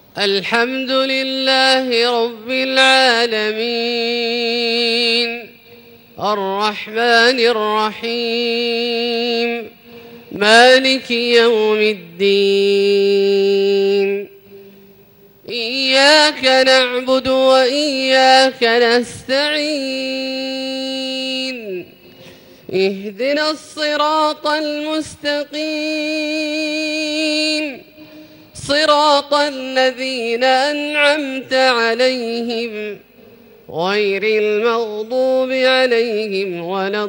الحمد لله رب العالمين الرحمن الرحيم مالك يوم الدين إياك نعبد وإياك نستعين اهدنا الصراط المستقيم صراط الذين أنعمت عليهم غير المغضوب عليهم ولا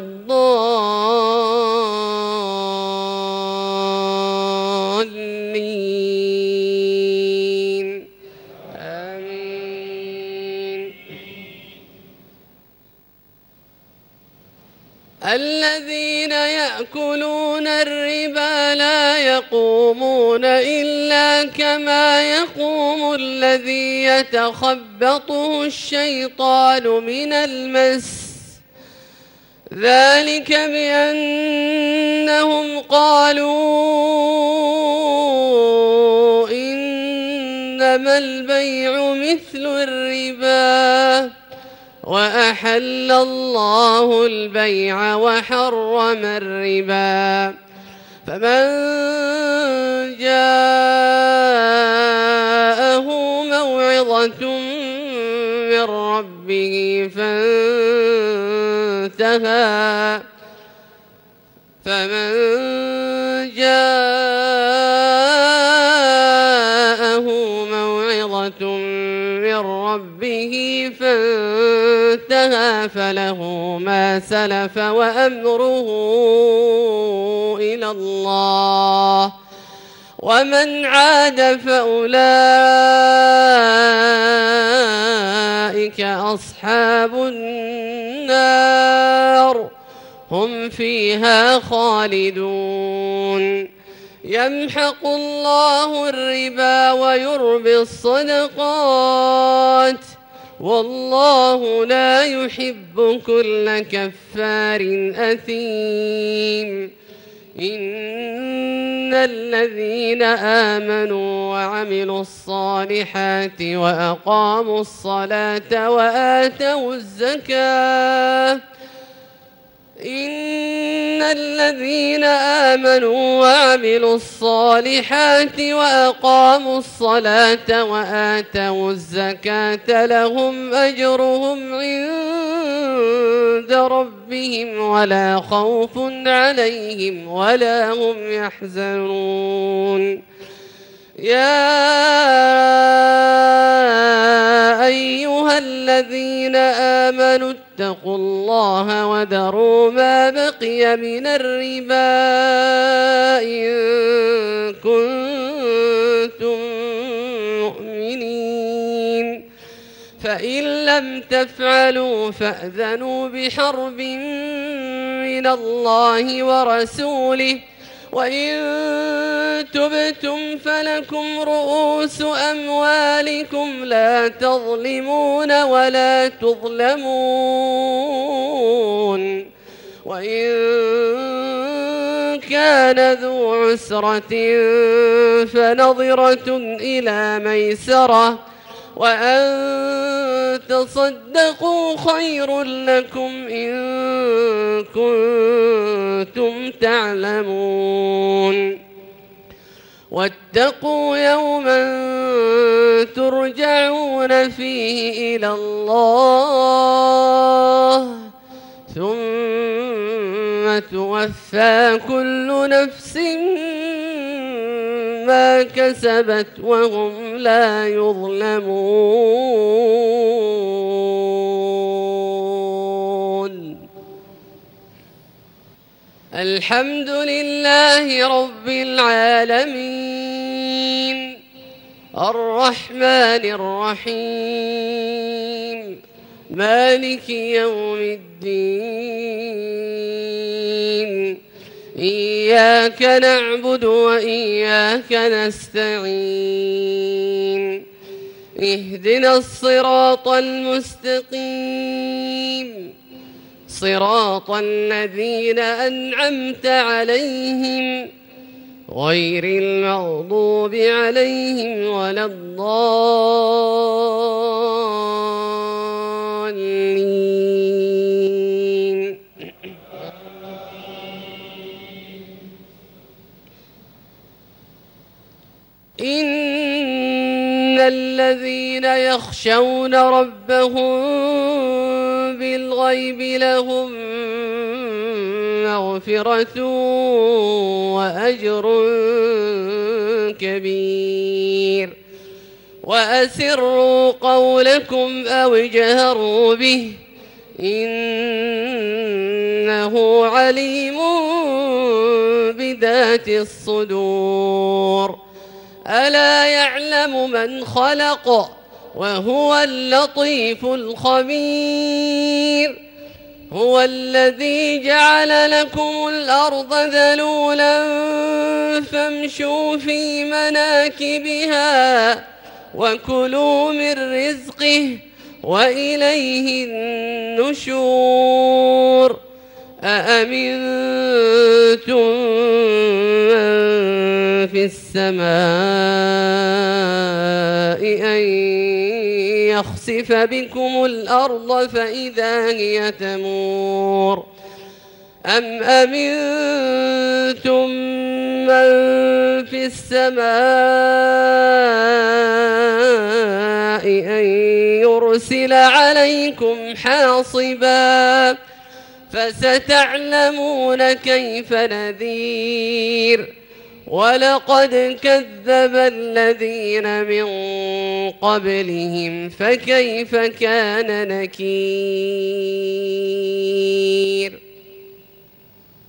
الضالين آمين. الذين يأكلون الربا لا يقومون إلا كما يقوم الذي يتخبطه الشيطان من المس ذلك بأنهم قالوا إنما البيع مثل الربا وأحل الله البيع وحرم الربا فمن جاءه موعظة من ربه فانتهى فله ما سلف وأمره إلى الله ومن عاد فأولئك أصحاب النار هم فيها خالدون يمحق الله الربا ويربي الصدقات والله لا يحب كل كفار أثيم إن الذين آمنوا وعملوا الصالحات وأقاموا الصلاة وآتوا الزكاة إن الذين آمنوا وعملوا الصالحات وأقاموا الصلاة وآتوا الزكاة لهم أجرهم عند ربهم ولا خوف عليهم ولا هم يحزنون يا أيها الذين آمنوا اتقوا الله وذروا ما بقي من الربا إن كنتم مؤمنين فإن لم تفعلوا فأذنوا بحرب من الله ورسوله وإن تبتم فلكم رؤوس أموالكم لا تظلمون ولا تظلمون وإن كان ذو عسرة فنظرة إلى ميسرة وأن تصدقوا خير لكم إن كنتم تعلمون واتقوا يوما ترجعون فيه إلى الله ثم توفى كل نفس ما كسبت وهم لا يظلمون الحمد لله رب العالمين الرحمن الرحيم مالك يوم الدين إياك نعبد وإياك نستعين اهدنا الصراط المستقيم صراط الذين أنعمت عليهم غير المغضوب عليهم ولا الضالين. إن الذين يخشون ربهم بالغيب لهم مغفرة وأجر كبير. وأسروا قولكم أو اجهروا به إنه عليم بذات الصدور. ألا يعلم من خلق وهو اللطيف الخبير. هو الذي جعل لكم الأرض ذلولا فامشوا في مناكبها وكلوا من رزقه وإليه النشور. أأمنتم من في السماء أن يخسف بكم الأرض فإذا هي تمور أم أمنتم من في السماء أن يرسل عليكم حاصبا فستعلمون كيف نذير. ولقد كذب الذين من قبلهم فكيف كان نكير.